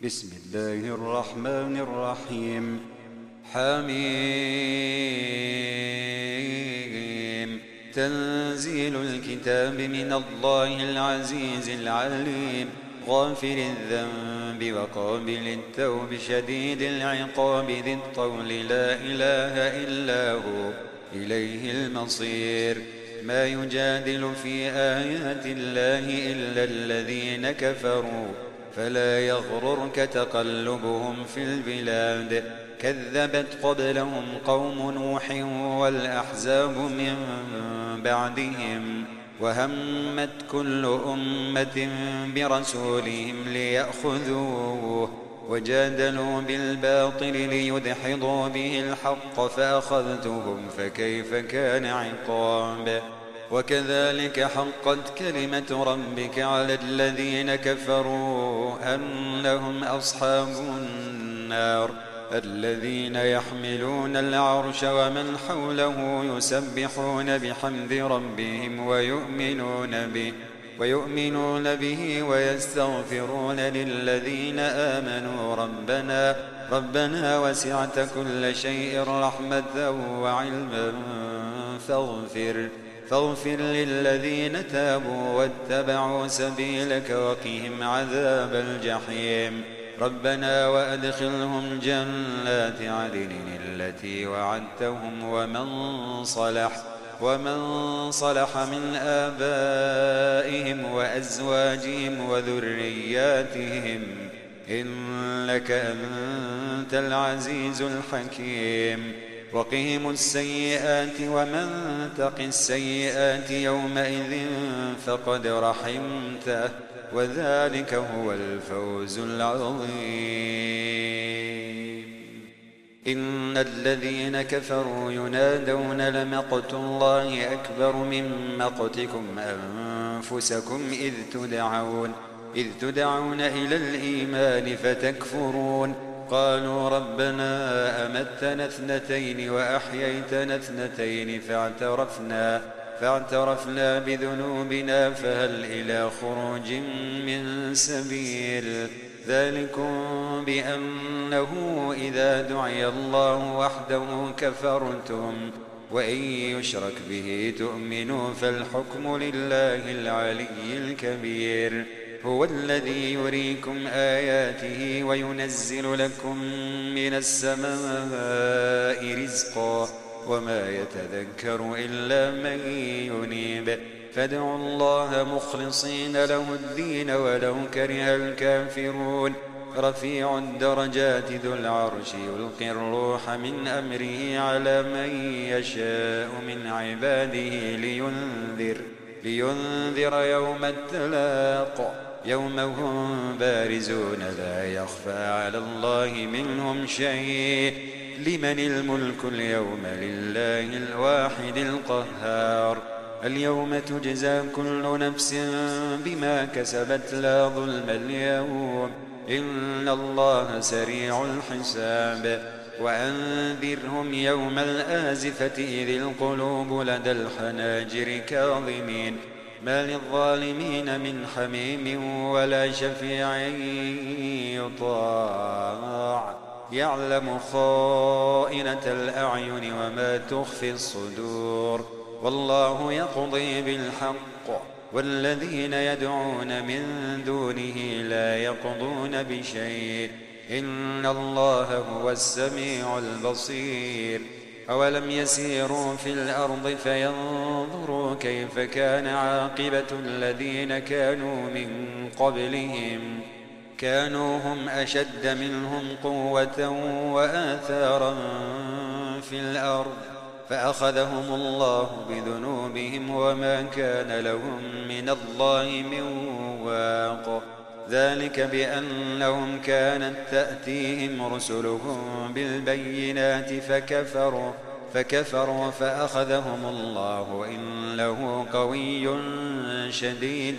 بسم الله الرحمن الرحيم. حميم. تنزيل الكتاب من الله العزيز العليم، غافر الذنب وقابل التوب شديد العقاب ذي الطول لا إله إلا هو إليه المصير. ما يجادل في آيات الله إلا الذين كفروا، فلا يغررك تقلبهم في البلاد. كذبت قبلهم قوم نوح والأحزاب من بعدهم، وهمت كل أمة برسولهم ليأخذوه، وجادلوا بالباطل ليدحضوا به الحق فأخذتهم فكيف كان عقاب. وكذلك حقت كلمة ربك على الذين كفروا أنهم أصحاب النار، الذين يحملون العرش ومن حوله يسبحون بحمد ربهم ويؤمنون به ويستغفرون للذين آمنوا ربنا وسعت كل شيء رحمة وعلما فاغفر للذين تابوا واتبعوا سبيلك وقهم عذاب الجحيم. ربنا وأدخلهم جنات عدن التي وعدتهم ومن صلح من آبائهم وأزواجهم وذرياتهم إنك أنت العزيز الحكيم. وقهم السيئات ومن تق السيئات يومئذ فقد رحمته، وذلك هو الفوز العظيم. إن الذين كفروا ينادون لمقت الله أكبر من مقتكم أنفسكم إذ تدعون إلى الإيمان فتكفرون. قالوا ربنا أمتنا اثنتين وأحييتنا اثنتين فاعترفنا بذنوبنا فهل إلى خروج من سبيل. ذلكم بأنه إذا دعي الله وحده كفرتم، وإن يشرك به تؤمنوا فالحكم لله العلي الكبير. هو الذي يريكم آياته وينزل لكم من السماء رزقا، وما يتذكر إلا من ينيب. فادعوا الله مخلصين له الدين ولو كره الكافرون. رفيع الدرجات ذو العرش يلقي الروح من أمره على من يشاء من عباده لينذر يوم التلاق، يوم هم بارزون لا يخفى على الله منهم شيء. لمن الملك اليوم؟ لله الواحد القهار. اليوم تجزى كل نفس بما كسبت لا ظلم اليوم، إن الله سريع الحساب. وأنذرهم يوم الآزفة إذ القلوب لدى الحناجر كاظمين، ما للظالمين من حميم ولا شفيع يطاع. يعلم خائنة الأعين وما تخفي الصدور، والله يقضي بالحق، والذين يدعون من دونه لا يقضون بشيء، إن الله هو السميع البصير. أولم يسيروا في الأرض فينظروا كيف كان عاقبة الذين كانوا من قبلهم، كانوا هم أشد منهم قوة وآثارا في الأرض، فأخذهم الله بذنوبهم وما كان لهم من الله من واق. ذلك بأنهم كانت تأتيهم رسلهم بالبينات فكفروا فأخذهم الله إنه قوي شديد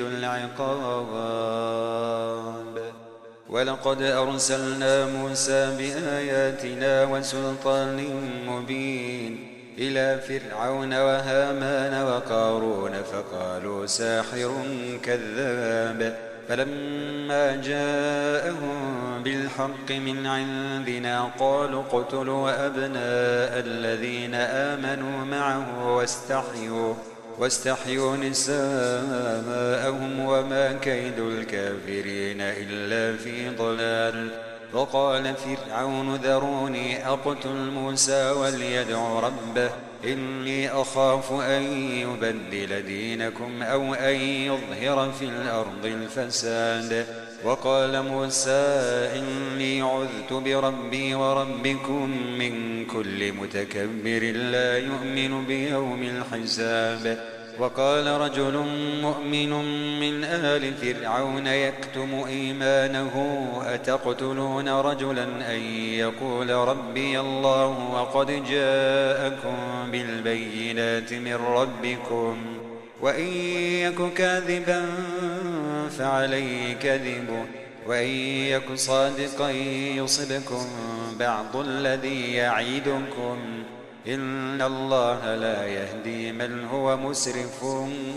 العقاب. ولقد أرسلنا موسى بآياتنا وسلطان مبين إلى فرعون وهامان وقارون فقالوا ساحر كذاب. فلما جاءهم بالحق من عندنا قالوا اقتلوا أبناء الذين آمنوا معه واستحيوا نساءهم وما كيد الكافرين إلا في ضلال. وقال فرعون ذروني أقتل موسى وليدع ربه إني أخاف أن يبدل دينكم أو أن يظهر في الأرض الفساد. وقال موسى إني عذت بربي وربكم من كل متكبر لا يؤمن بيوم الحساب. وقال رجل مؤمن من آل فرعون يكتم إيمانه أتقتلون رجلا أن يقول ربي الله وقد جاءكم بالبينات من ربكم وإن يك كاذبا فعليه كذبه وإن يك صادقا يصبكم بعض الذي يعيدكم إن الله لا يهدي من هو مسرف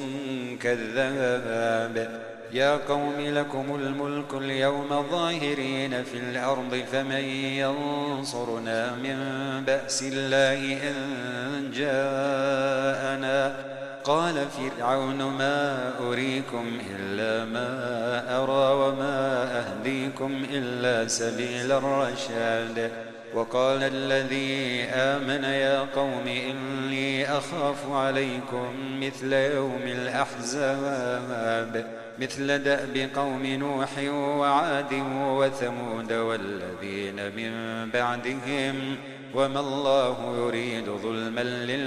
كذاب. يا قوم لكم الملك اليوم ظاهرين في الأرض فمن ينصرنا من بأس الله إن جاءنا. قال فرعون ما أريكم إلا ما أرى وما أهديكم إلا سبيل الرشاد. وقال الذي آمن يا قوم إني أخاف عليكم مثل يوم الأحزاب مثل دأب قوم نوح وعاد وثمود والذين من بعدهم وما الله يريد ظلما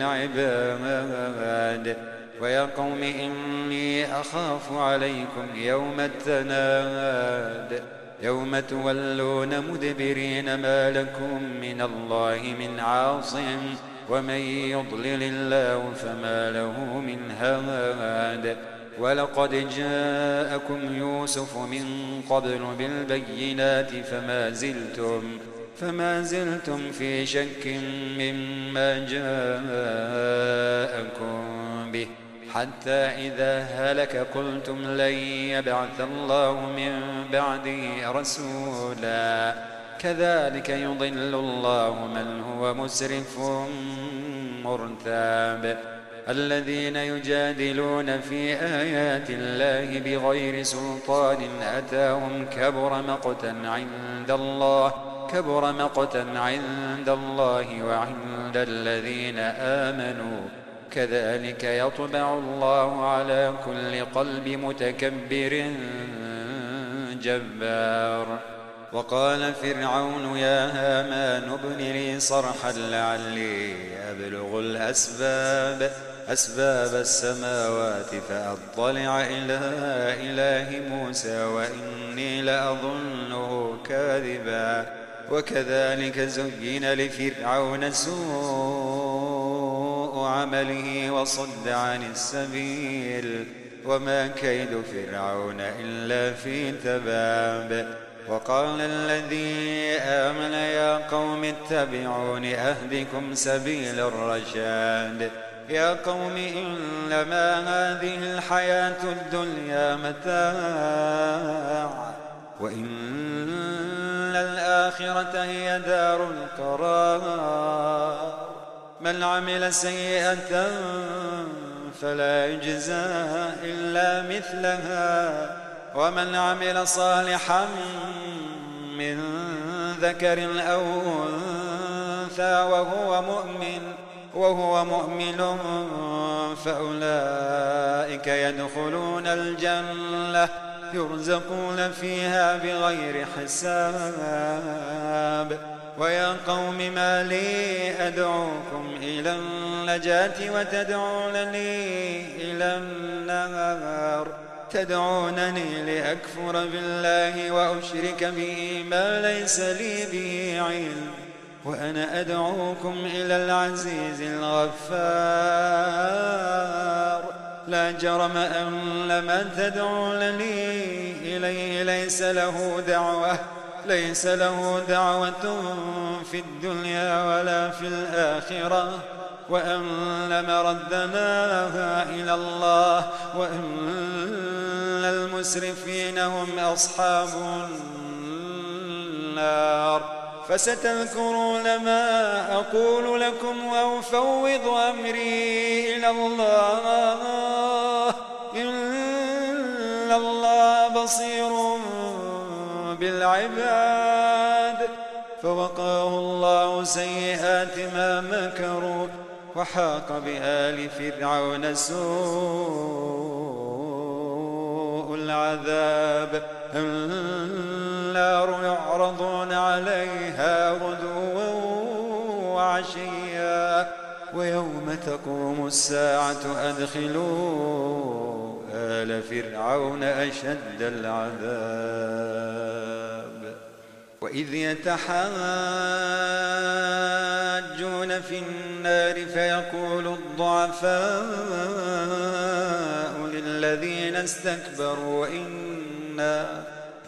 للعباد. ويا قوم إني أخاف عليكم يوم التناد يوم تولون مدبرين ما لكم من الله من عاصم ومن يضلل الله فما له من هاد. ولقد جاءكم يوسف من قبل بالبينات فما زلتم في شك مما جاءكم به حتى إذا هلك قلتم لن يبعث الله من بعده رسولا كذلك يضل الله من هو مسرف مرتاب. الذين يجادلون في آيات الله بغير سلطان أتاهم كبر مقتا عند الله وعند الذين آمنوا كذلك يطبع الله على كل قلب متكبر جبار. وقال فرعون يا هامان ابن لي صرحا لعلي أبلغ أسباب السماوات فأطلع إلى إله موسى وإني لأظنه كاذبا. وكذلك زين لفرعون سوء عمله وصد عن السبيل وما كيد فرعون إلا في تباب. وقال الذي آمن يا قوم اتبعون أهدكم سبيل الرشاد. يا قوم إنما هذه الحياة الدنيا متاع وإن الآخرة هي دار القرار. من عمل سيئة فلا يجزى إلا مثلها ومن عمل صالحا من ذكر أو أنثى وهو مؤمن فأولئك يدخلون الجنة يرزقون فيها بغير حساب. ويا قوم ما لي أدعوكم إلى النجاة وتدعونني إلى النار. تدعونني لأكفر بالله وأشرك به ما ليس لي به علم وأنا أدعوكم إلى العزيز الغفار. لا جرم أن من تدعونني إليه ليس له دعوة في الدنيا ولا في الآخرة وأن مردنا إلى الله وأن المسرفين هم أصحاب النار. فستذكرون ما أقول لكم وأفوض أمري إلى الله إن الله بصير بالعباد. فوقاه الله سيئات ما مكروا وحاق بآل فرعون سوء العذاب. النار يعرضون عليها غدوا وعشيا ويوم تقوم الساعة أدخلوا آل فرعون أشد العذاب. وإذ يتحاجون في النار فيقول الضعفاء للذين استكبروا إنا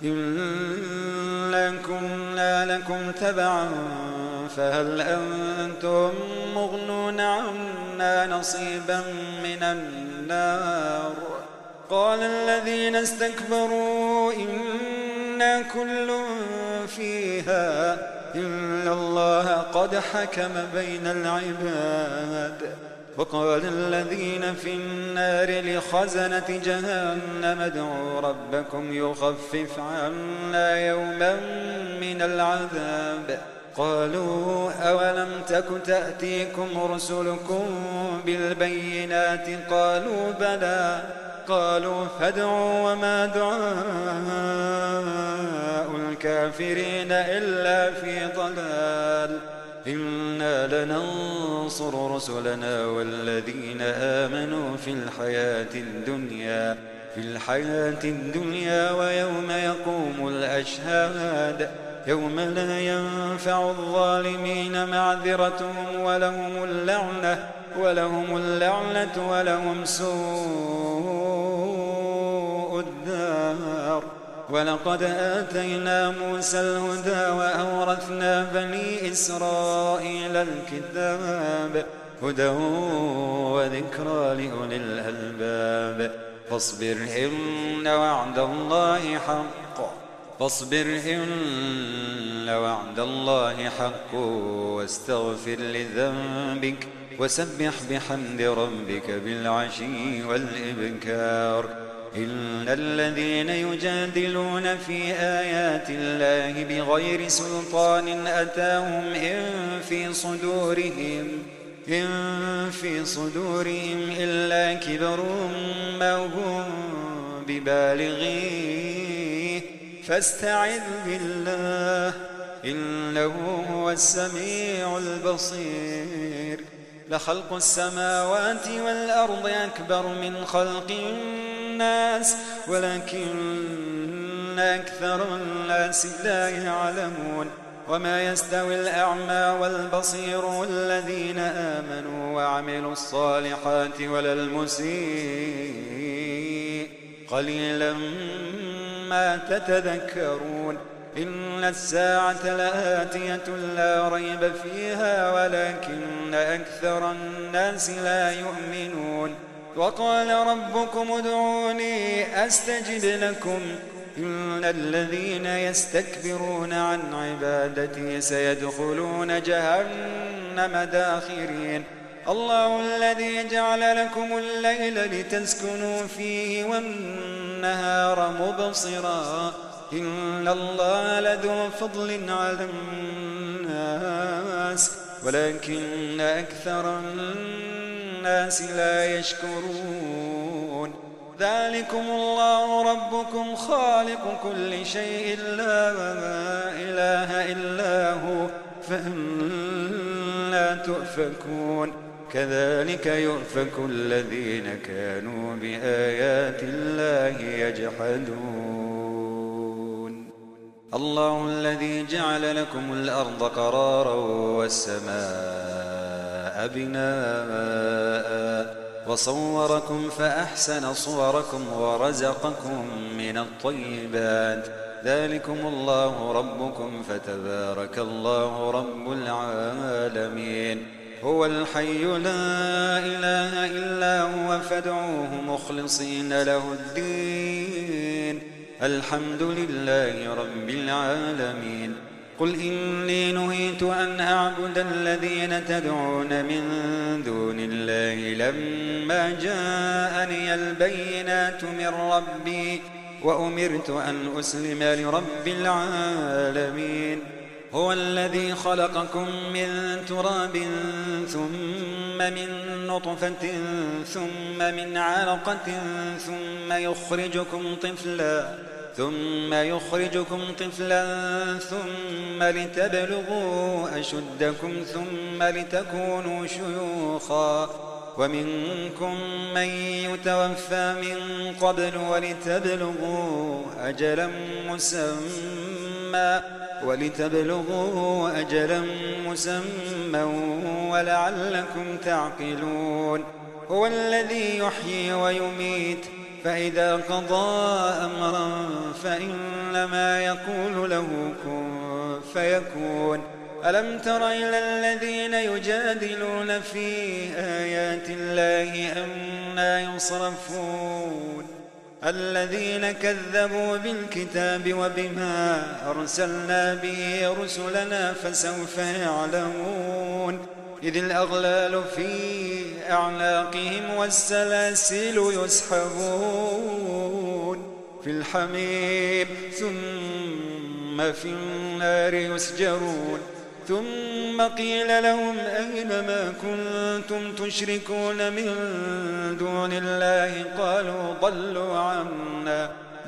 كنا لكم تبعا فهل أنتم مغنون عنا نصيبا من النار. قال الذين استكبروا إنا كل فيها إن الله قد حكم بين العباد. وقال الذين في النار لخزنة جهنم ادعوا ربكم يخفف عنا يوما من العذاب. قالوا أولم تك تأتيكم رسلكم بالبينات قالوا بلى. قالوا فادعوا وما دعاء الكافرين إلا في ضلال. إنا لننصر رسلنا والذين آمنوا في الحياة الدنيا ويوم يقوم الأشهاد. يوم لا ينفع الظالمين معذرتهم ولهم اللعنة ولهم سوء الدار. ولقد آتينا موسى الهدى وأورثنا بني إسرائيل الكتاب هدى وذكرى لأولي الألباب. فاصبر إن وعد الله حق واستغفر لذنبك وسبح بحمد ربك بالعشي والإبكار. إن الذين يجادلون في آيات الله بغير سلطان أتاهم إن في صدورهم إلا كبر ما هم ببالغيه فاستعذ بالله إنه هو السميع البصير. لخلق السماوات والأرض أكبر من خلق الناس ولكن أكثر الناس لا يعلمون. وما يستوي الأعمى والبصير والذين آمنوا وعملوا الصالحات ولا المسيء قليلا ما تتذكرون. إن الساعة لآتية لا ريب فيها ولكن أكثر الناس لا يؤمنون. وقال ربكم ادعوني أستجب لكم إن الذين يستكبرون عن عبادتي سيدخلون جهنم داخرين. الله الذي جعل لكم الليل لتسكنوا فيه والنهار مبصرا إن الله لذو فضل على الناس ولكن أكثر الناس لا يشكرون. ذلكم الله ربكم خالق كل شيء لا إله إلا هو فأنى تؤفكون. كذلك يؤفك الذين كانوا بآيات الله يجحدون. الله الذي جعل لكم الأرض قرارا والسماء بناء وصوركم فأحسن صوركم ورزقكم من الطيبات. ذلكم الله ربكم فتبارك الله رب العالمين. هو الحي لا إله إلا هو فادعوه مخلصين له الدين الحمد لله رب العالمين قل إني نهيت أن أعبد الذين تدعون من دون الله لما جاءني البينات من ربي وأمرت أن أسلم لرب العالمين هو الذي خلقكم من تراب ثم من نطفة ثم من علقة ثم يخرجكم طفلا ثم لتبلغوا أشدكم ثم لتكونوا شيوخا ومنكم من يتوفى من قبل ولتبلغوا أجلا مسمى ولعلكم تعقلون هو الذي يحيي ويميت فإذا قضى أمرا فإنما يقول له كن فيكون ألم تر إلى الذين يجادلون في آيات الله أنى يصرفون الذين كذبوا بالكتاب وبما أرسلنا به رسلنا فسوف يعلمون إذ الأغلال في أعناقهم والسلاسل يسحبون في الحميم ثم في النار يسجرون ثم قيل لهم أين ما كنتم تشركون من دون الله قالوا ضلوا عنا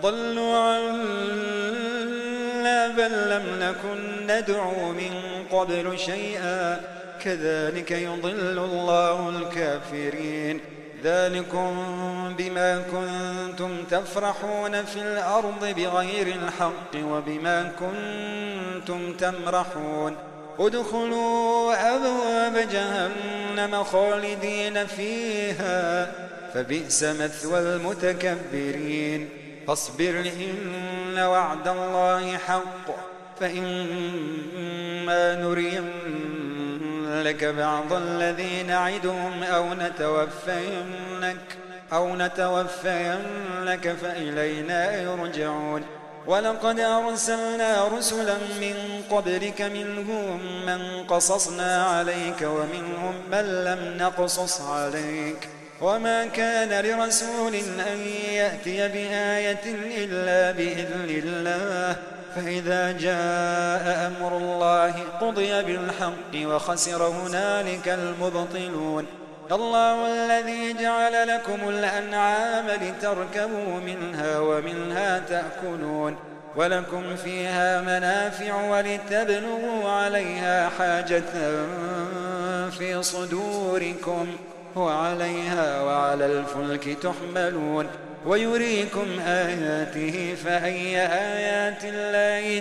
بل لم نكن ندعو من قبل شيئا كذلك يضل الله الكافرين ذلكم بما كنتم تفرحون في الأرض بغير الحق وبما كنتم تمرحون ادخلوا أبواب جهنم خالدين فيها فبئس مثوى المتكبرين فاصبر إن وعد الله حق فإما نرينك بعض الذي نعدهم أو نتوفينك فإلينا يرجعون ولقد أرسلنا رسلا من قبلك منهم من قصصنا عليك ومنهم من لم نقصص عليك وما كان لرسول أن يأتي بآية إلا بإذن الله فإذا جاء أمر الله قضي بالحق وخسر هنالك المبطلون الله الذي جعل لكم الأنعام لتركبوا منها ومنها تأكلون ولكم فيها منافع ولتبلغوا عليها حاجة في صدوركم وعليها وعلى الفلك تحملون ويريكم آياته فأي آيات الله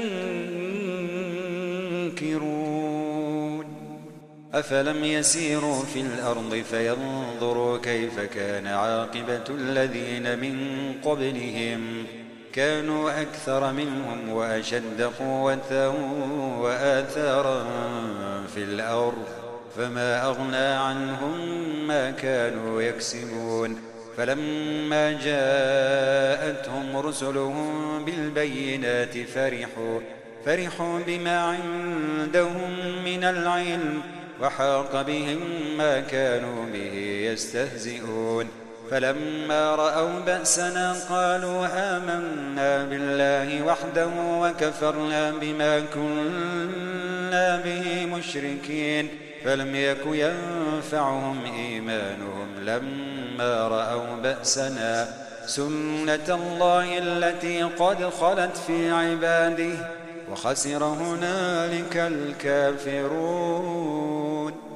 تنكرون أفلم يسيروا في الأرض فينظروا كيف كان عاقبة الذين من قبلهم كانوا أكثر منهم وأشد قوة وآثارا في الأرض فما أغنى عنهم ما كانوا يكسبون فلما جاءتهم رسلهم بالبينات فرحوا بما عندهم من العلم وحاق بهم ما كانوا به يستهزئون فلما رأوا بأسنا قالوا آمنا بالله وحده وكفرنا بما كنا به مشركين فلم يك ينفعهم إيمانهم لما رأوا بأسنا سنة الله التي قد خلت في عباده وخسر هنالك الكافرون